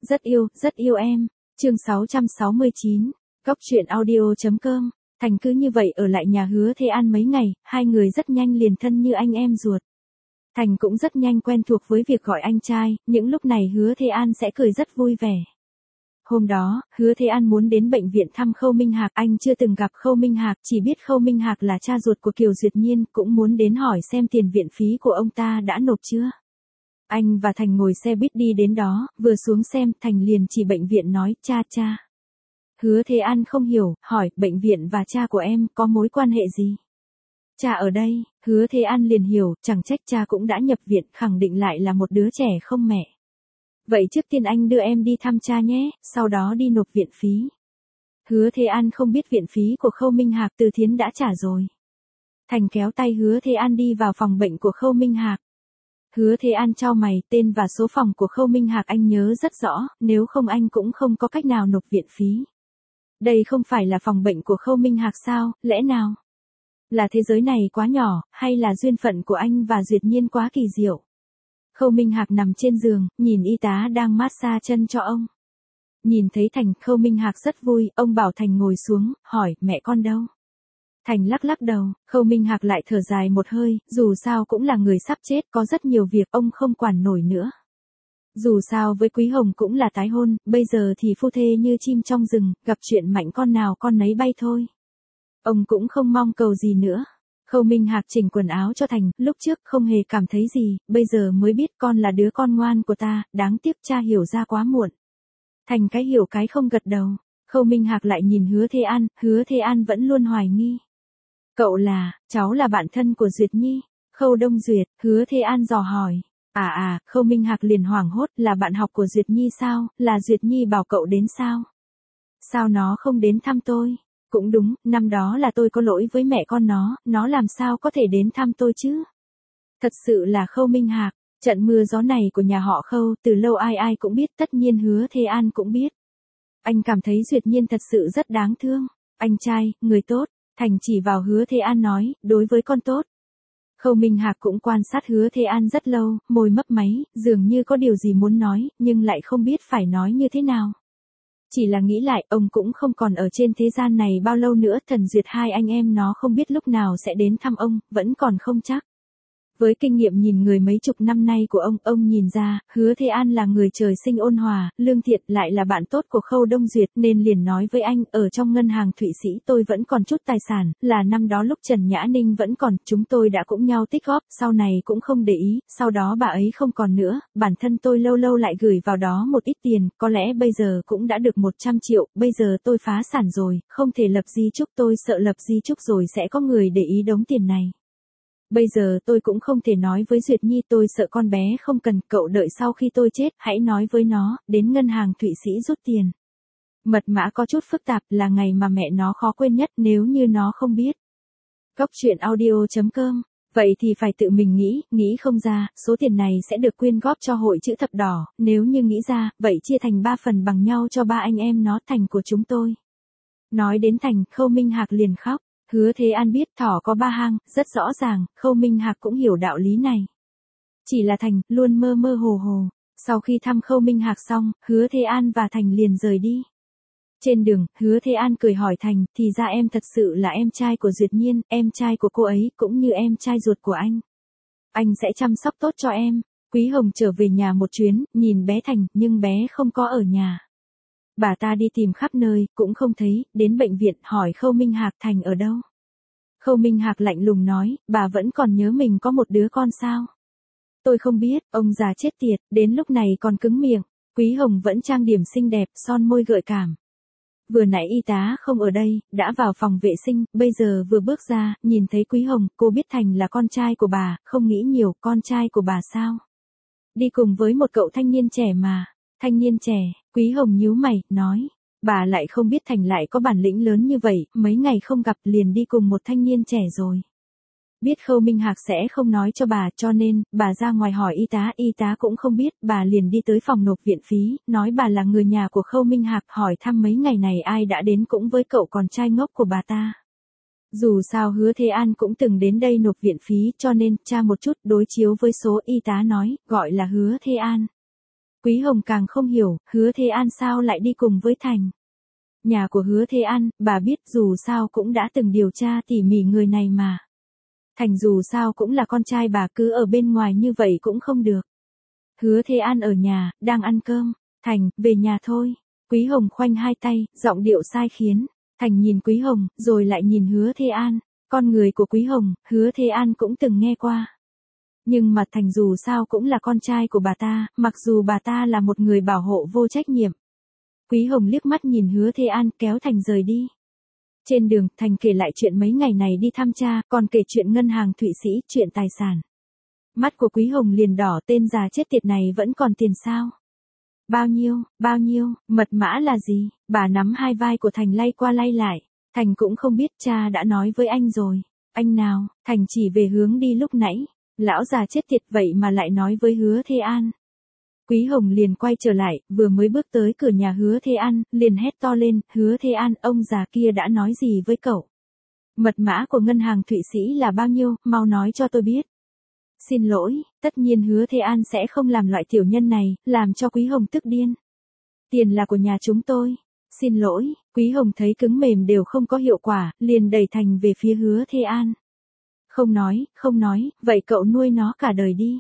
rất yêu em. Chương 669, Cóc truyện audio.com. Thành cứ như vậy ở lại nhà Hứa Thế An mấy ngày, hai người rất nhanh liền thân như anh em ruột. Thành cũng rất nhanh quen thuộc với việc gọi anh trai, những lúc này Hứa Thế An sẽ cười rất vui vẻ. Hôm đó, Hứa Thế An muốn đến bệnh viện thăm Khâu Minh Hạc, anh chưa từng gặp Khâu Minh Hạc, chỉ biết Khâu Minh Hạc là cha ruột của Kiều Duyệt Nhiên, cũng muốn đến hỏi xem tiền viện phí của ông ta đã nộp chưa. Anh và Thành ngồi xe buýt đi đến đó, vừa xuống xem, Thành liền chỉ bệnh viện nói, cha. Hứa Thế An không hiểu, hỏi, bệnh viện và cha của em có mối quan hệ gì? Cha ở đây, Hứa Thế An liền hiểu, chẳng trách cha cũng đã nhập viện, khẳng định lại là một đứa trẻ không mẹ. Vậy trước tiên anh đưa em đi thăm cha nhé, sau đó đi nộp viện phí. Hứa Thế An không biết viện phí của Khâu Minh Hạc Từ Thiến đã trả rồi. Thành kéo tay Hứa Thế An đi vào phòng bệnh của Khâu Minh Hạc. Hứa Thế An chau mày, tên và số phòng của Khâu Minh Hạc anh nhớ rất rõ, nếu không anh cũng không có cách nào nộp viện phí. Đây không phải là phòng bệnh của Khâu Minh Hạc sao, lẽ nào? Là thế giới này quá nhỏ, hay là duyên phận của anh và Duyệt Nhiên quá kỳ diệu? Khâu Minh Hạc nằm trên giường, nhìn y tá đang massage chân cho ông. Nhìn thấy Thành, Khâu Minh Hạc rất vui, ông bảo Thành ngồi xuống, hỏi, mẹ con đâu? Thành lắc đầu, Khâu Minh Hạc lại thở dài một hơi, dù sao cũng là người sắp chết, có rất nhiều việc ông không quản nổi nữa. Dù sao với Quý Hồng cũng là tái hôn, bây giờ thì phu thê như chim trong rừng, gặp chuyện mạnh con nào con nấy bay thôi. Ông cũng không mong cầu gì nữa. Khâu Minh Hạc chỉnh quần áo cho Thành, lúc trước không hề cảm thấy gì, bây giờ mới biết con là đứa con ngoan của ta, đáng tiếc cha hiểu ra quá muộn. Thành cái hiểu cái không gật đầu. Khâu Minh Hạc lại nhìn Hứa Thế An vẫn luôn hoài nghi. Cậu là, cháu là bạn thân của Duyệt Nhi. Khâu Đông Duyệt, Hứa Thế An dò hỏi. Khâu Minh Hạc liền hoảng hốt, là bạn học của Duyệt Nhi sao, là Duyệt Nhi bảo cậu đến sao? Sao nó không đến thăm tôi? Cũng đúng, năm đó là tôi có lỗi với mẹ con nó làm sao có thể đến thăm tôi chứ? Thật sự là Khâu Minh Hạc, trận mưa gió này của nhà họ Khâu từ lâu ai cũng biết, tất nhiên Hứa Thế An cũng biết. Anh cảm thấy Duyệt Nhiên thật sự rất đáng thương. Anh trai, người tốt, Thành chỉ vào Hứa Thế An nói, đối với con tốt. Khâu Minh Hạc cũng quan sát Hứa Thế An rất lâu, môi mấp máy, dường như có điều gì muốn nói, nhưng lại không biết phải nói như thế nào. Chỉ là nghĩ lại, ông cũng không còn ở trên thế gian này bao lâu nữa, Thần Duyệt hai anh em nó không biết lúc nào sẽ đến thăm ông, vẫn còn không chắc. Với kinh nghiệm nhìn người mấy chục năm nay của ông nhìn ra, Hứa Thế An là người trời sinh ôn hòa, lương thiện, lại là bạn tốt của Khâu Đông Duyệt, nên liền nói với anh, ở trong ngân hàng Thụy Sĩ tôi vẫn còn chút tài sản, là năm đó lúc Trần Nhã Ninh vẫn còn, chúng tôi đã cũng nhau tích góp, sau này cũng không để ý, sau đó bà ấy không còn nữa, bản thân tôi lâu lâu lại gửi vào đó một ít tiền, có lẽ bây giờ cũng đã được 100 triệu, bây giờ tôi phá sản rồi, không thể lập di chúc, tôi sợ lập di chúc rồi sẽ có người để ý đống tiền này. Bây giờ tôi cũng không thể nói với Duyệt Nhi, tôi sợ con bé không cần, cậu đợi sau khi tôi chết, hãy nói với nó, đến ngân hàng Thụy Sĩ rút tiền. Mật mã có chút phức tạp, là ngày mà mẹ nó khó quên nhất, nếu như nó không biết. Cóc truyện audio.com. Vậy thì phải tự mình nghĩ không ra, số tiền này sẽ được quyên góp cho hội chữ thập đỏ, nếu như nghĩ ra, vậy chia thành 3 phần bằng nhau cho ba anh em nó, Thành của chúng tôi. Nói đến Thành, Khâu Minh Hạc liền khóc. Hứa Thế An biết thỏ có 3 hang, rất rõ ràng, Khâu Minh Hạc cũng hiểu đạo lý này. Chỉ là Thành, luôn mơ mơ hồ hồ. Sau khi thăm Khâu Minh Hạc xong, Hứa Thế An và Thành liền rời đi. Trên đường, Hứa Thế An cười hỏi Thành, thì ra em thật sự là em trai của Duyệt Nhiên, em trai của cô ấy, cũng như em trai ruột của anh. Anh sẽ chăm sóc tốt cho em. Quý Hồng trở về nhà một chuyến, nhìn bé Thành, nhưng bé không có ở nhà. Bà ta đi tìm khắp nơi, cũng không thấy, đến bệnh viện hỏi Khâu Minh Hạc, Thành ở đâu. Khâu Minh Hạc lạnh lùng nói, bà vẫn còn nhớ mình có một đứa con sao? Tôi không biết, ông già chết tiệt, đến lúc này còn cứng miệng. Quý Hồng vẫn trang điểm xinh đẹp, son môi gợi cảm. Vừa nãy y tá không ở đây, đã vào phòng vệ sinh, bây giờ vừa bước ra, nhìn thấy Quý Hồng, cô biết Thành là con trai của bà, không nghĩ nhiều, con trai của bà sao? Đi cùng với một cậu thanh niên trẻ mà. Thanh niên trẻ, Quý Hồng nhíu mày, nói. Bà lại không biết Thành lại có bản lĩnh lớn như vậy, mấy ngày không gặp liền đi cùng một thanh niên trẻ rồi. Biết Khâu Minh Hạc sẽ không nói cho bà, cho nên, bà ra ngoài hỏi y tá cũng không biết, bà liền đi tới phòng nộp viện phí, nói bà là người nhà của Khâu Minh Hạc, hỏi thăm mấy ngày này ai đã đến cũng với cậu con trai ngốc của bà ta. Dù sao Hứa Thế An cũng từng đến đây nộp viện phí, cho nên, tra một chút, đối chiếu với số y tá nói, gọi là Hứa Thế An. Quý Hồng càng không hiểu, Hứa Thế An sao lại đi cùng với Thành. Nhà của Hứa Thế An, bà biết dù sao cũng đã từng điều tra tỉ mỉ người này mà. Thành dù sao cũng là con trai bà, cứ ở bên ngoài như vậy cũng không được. Hứa Thế An ở nhà, đang ăn cơm. Thành, về nhà thôi. Quý Hồng khoanh hai tay, giọng điệu sai khiến. Thành nhìn Quý Hồng, rồi lại nhìn Hứa Thế An. Con người của Quý Hồng, Hứa Thế An cũng từng nghe qua. Nhưng mà Thành dù sao cũng là con trai của bà ta, mặc dù bà ta là một người bảo hộ vô trách nhiệm. Quý Hồng liếc mắt nhìn Hứa Thế An, kéo Thành rời đi. Trên đường, Thành kể lại chuyện mấy ngày này đi thăm cha, còn kể chuyện ngân hàng Thụy Sĩ, chuyện tài sản. Mắt của Quý Hồng liền đỏ, tên già chết tiệt này vẫn còn tiền sao? Bao nhiêu, mật mã là gì? Bà nắm hai vai của Thành lay qua lay lại. Thành cũng không biết, cha đã nói với anh rồi. Anh nào? Thành chỉ về hướng đi lúc nãy. Lão già chết tiệt vậy mà lại nói với Hứa Thế An. Quý Hồng liền quay trở lại, vừa mới bước tới cửa nhà Hứa Thế An, liền hét to lên, Hứa Thế An, ông già kia đã nói gì với cậu? Mật mã của ngân hàng Thụy Sĩ là bao nhiêu, mau nói cho tôi biết. Xin lỗi, tất nhiên Hứa Thế An sẽ không làm loại tiểu nhân này, làm cho Quý Hồng tức điên. Tiền là của nhà chúng tôi. Xin lỗi, Quý Hồng thấy cứng mềm đều không có hiệu quả, liền đẩy Thành về phía Hứa Thế An. Không nói, vậy cậu nuôi nó cả đời đi.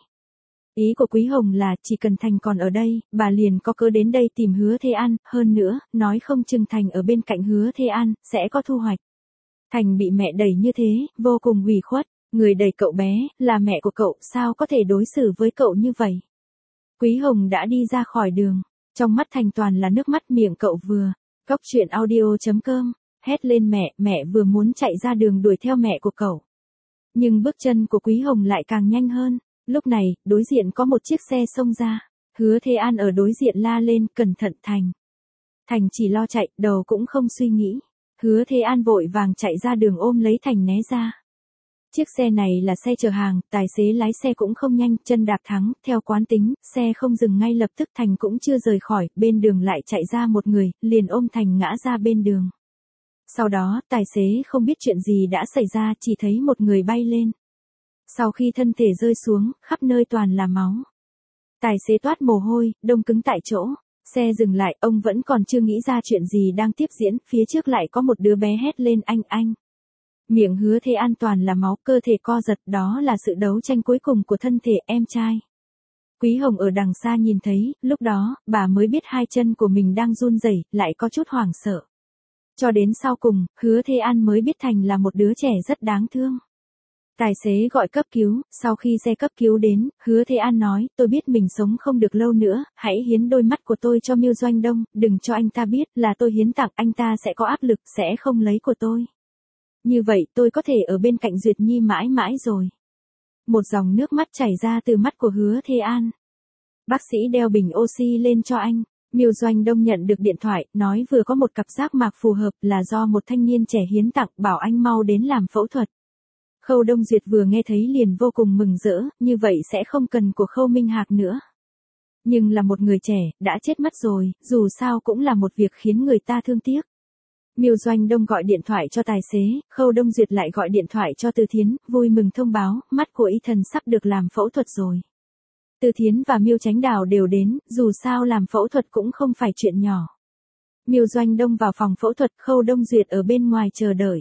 Ý của Quý Hồng là chỉ cần Thành còn ở đây, bà liền có cớ đến đây tìm Hứa Thế An, hơn nữa, nói không chừng Thành ở bên cạnh Hứa Thế An, sẽ có thu hoạch. Thành bị mẹ đẩy như thế, vô cùng ủy khuất, người đẩy cậu bé, là mẹ của cậu, sao có thể đối xử với cậu như vậy. Quý Hồng đã đi ra khỏi đường, trong mắt Thành toàn là nước mắt, miệng cậu vừa, Cóc Truyện Audio.com, hét lên mẹ vừa muốn chạy ra đường đuổi theo mẹ của cậu. Nhưng bước chân của Quý Hồng lại càng nhanh hơn. Lúc này, đối diện có một chiếc xe xông ra. Hứa Thế An ở đối diện la lên, cẩn thận Thành. Thành chỉ lo chạy, đầu cũng không suy nghĩ. Hứa Thế An vội vàng chạy ra đường ôm lấy Thành né ra. Chiếc xe này là xe chở hàng, tài xế lái xe cũng không nhanh, chân đạp thắng, theo quán tính, xe không dừng ngay lập tức. Thành cũng chưa rời khỏi, bên đường lại chạy ra một người, liền ôm Thành ngã ra bên đường. Sau đó, tài xế không biết chuyện gì đã xảy ra, chỉ thấy một người bay lên. Sau khi thân thể rơi xuống, khắp nơi toàn là máu. Tài xế toát mồ hôi, đông cứng tại chỗ. Xe dừng lại, ông vẫn còn chưa nghĩ ra chuyện gì đang tiếp diễn, phía trước lại có một đứa bé hét lên anh. Miệng Hứa Thế An toàn là máu, cơ thể co giật, đó là sự đấu tranh cuối cùng của thân thể em trai. Quý Hồng ở đằng xa nhìn thấy, lúc đó, bà mới biết hai chân của mình đang run rẩy, lại có chút hoảng sợ. Cho đến sau cùng, Hứa Thế An mới biết Thành là một đứa trẻ rất đáng thương. Tài xế gọi cấp cứu, sau khi xe cấp cứu đến, Hứa Thế An nói, tôi biết mình sống không được lâu nữa, hãy hiến đôi mắt của tôi cho Miêu Doanh Đông, đừng cho anh ta biết là tôi hiến tặng, anh ta sẽ có áp lực, sẽ không lấy của tôi. Như vậy tôi có thể ở bên cạnh Duyệt Nhi mãi mãi rồi. Một dòng nước mắt chảy ra từ mắt của Hứa Thế An. Bác sĩ đeo bình oxy lên cho anh. Miêu Doanh Đông nhận được điện thoại, nói vừa có một cặp giác mạc phù hợp là do một thanh niên trẻ hiến tặng, bảo anh mau đến làm phẫu thuật. Khâu Đông Duyệt vừa nghe thấy liền vô cùng mừng rỡ, như vậy sẽ không cần của Khâu Minh Hạc nữa. Nhưng là một người trẻ, đã chết mất rồi, dù sao cũng là một việc khiến người ta thương tiếc. Miêu Doanh Đông gọi điện thoại cho tài xế, Khâu Đông Duyệt lại gọi điện thoại cho Từ Thiến, vui mừng thông báo, mắt của Y Thần sắp được làm phẫu thuật rồi. Từ Thiến và Miêu Chánh Đào đều đến, dù sao làm phẫu thuật cũng không phải chuyện nhỏ. Miêu Doanh Đông vào phòng phẫu thuật, Khâu Đông Duyệt ở bên ngoài chờ đợi.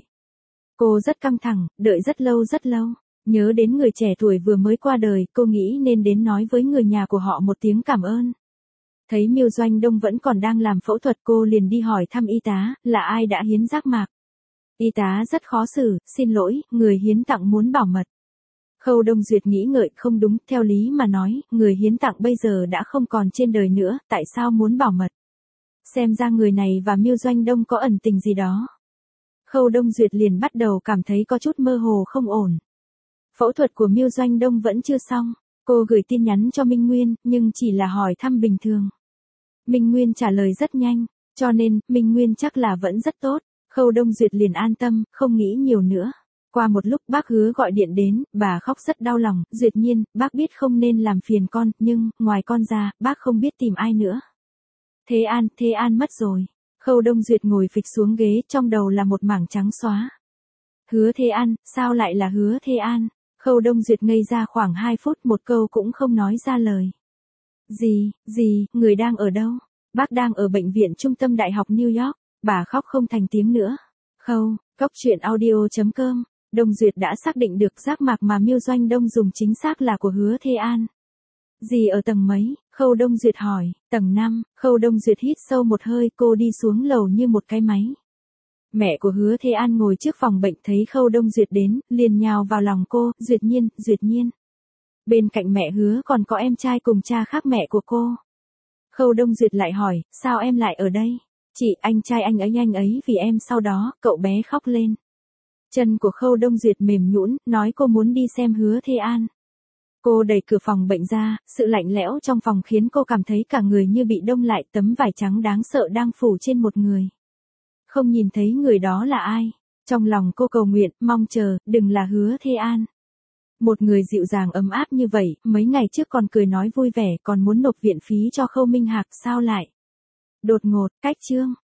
Cô rất căng thẳng, đợi rất lâu. Nhớ đến người trẻ tuổi vừa mới qua đời, cô nghĩ nên đến nói với người nhà của họ một tiếng cảm ơn. Thấy Miêu Doanh Đông vẫn còn đang làm phẫu thuật, cô liền đi hỏi thăm y tá, là ai đã hiến giác mạc. Y tá rất khó xử, xin lỗi, người hiến tặng muốn bảo mật. Khâu Đông Duyệt nghĩ ngợi, không đúng, theo lý mà nói, người hiến tặng bây giờ đã không còn trên đời nữa, tại sao muốn bảo mật? Xem ra người này và Miêu Doanh Đông có ẩn tình gì đó. Khâu Đông Duyệt liền bắt đầu cảm thấy có chút mơ hồ không ổn. Phẫu thuật của Miêu Doanh Đông vẫn chưa xong, cô gửi tin nhắn cho Minh Nguyên, nhưng chỉ là hỏi thăm bình thường. Minh Nguyên trả lời rất nhanh, cho nên, Minh Nguyên chắc là vẫn rất tốt. Khâu Đông Duyệt liền an tâm, không nghĩ nhiều nữa. Qua một lúc bác Hứa gọi điện đến, bà khóc rất đau lòng, Duyệt Nhiên, bác biết không nên làm phiền con, nhưng, ngoài con ra, bác không biết tìm ai nữa. Thế An mất rồi. Khâu Đông Duyệt ngồi phịch xuống ghế, trong đầu là một mảng trắng xóa. Hứa Thế An, sao lại là Hứa Thế An? Khâu Đông Duyệt ngây ra khoảng 2 phút, một câu cũng không nói ra lời. Người đang ở đâu? Bác đang ở bệnh viện trung tâm Đại học New York. Bà khóc không thành tiếng nữa. Khâu, Cốc truyện audio.com. Đông Duyệt đã xác định được giác mạc mà Miêu Doanh Đông dùng chính xác là của Hứa Thê An. Dì ở tầng mấy? Khâu Đông Duyệt hỏi. Tầng 5, Khâu Đông Duyệt hít sâu một hơi, cô đi xuống lầu như một cái máy. Mẹ của Hứa Thê An ngồi trước phòng bệnh thấy Khâu Đông Duyệt đến, liền nhào vào lòng cô, Duyệt Nhiên. Bên cạnh mẹ Hứa còn có em trai cùng cha khác mẹ của cô. Khâu Đông Duyệt lại hỏi, sao em lại ở đây? Chị, anh trai anh ấy vì em. Sau đó, cậu bé khóc lên. Chân của Khâu Đông Duyệt mềm nhũn, nói cô muốn đi xem Hứa Thê An. Cô đẩy cửa phòng bệnh ra, sự lạnh lẽo trong phòng khiến cô cảm thấy cả người như bị đông lại, tấm vải trắng đáng sợ đang phủ trên một người. Không nhìn thấy người đó là ai. Trong lòng cô cầu nguyện, mong chờ, đừng là Hứa Thê An. Một người dịu dàng ấm áp như vậy, mấy ngày trước còn cười nói vui vẻ, còn muốn nộp viện phí cho Khâu Minh Hạc, sao lại? Đột ngột, cách chương.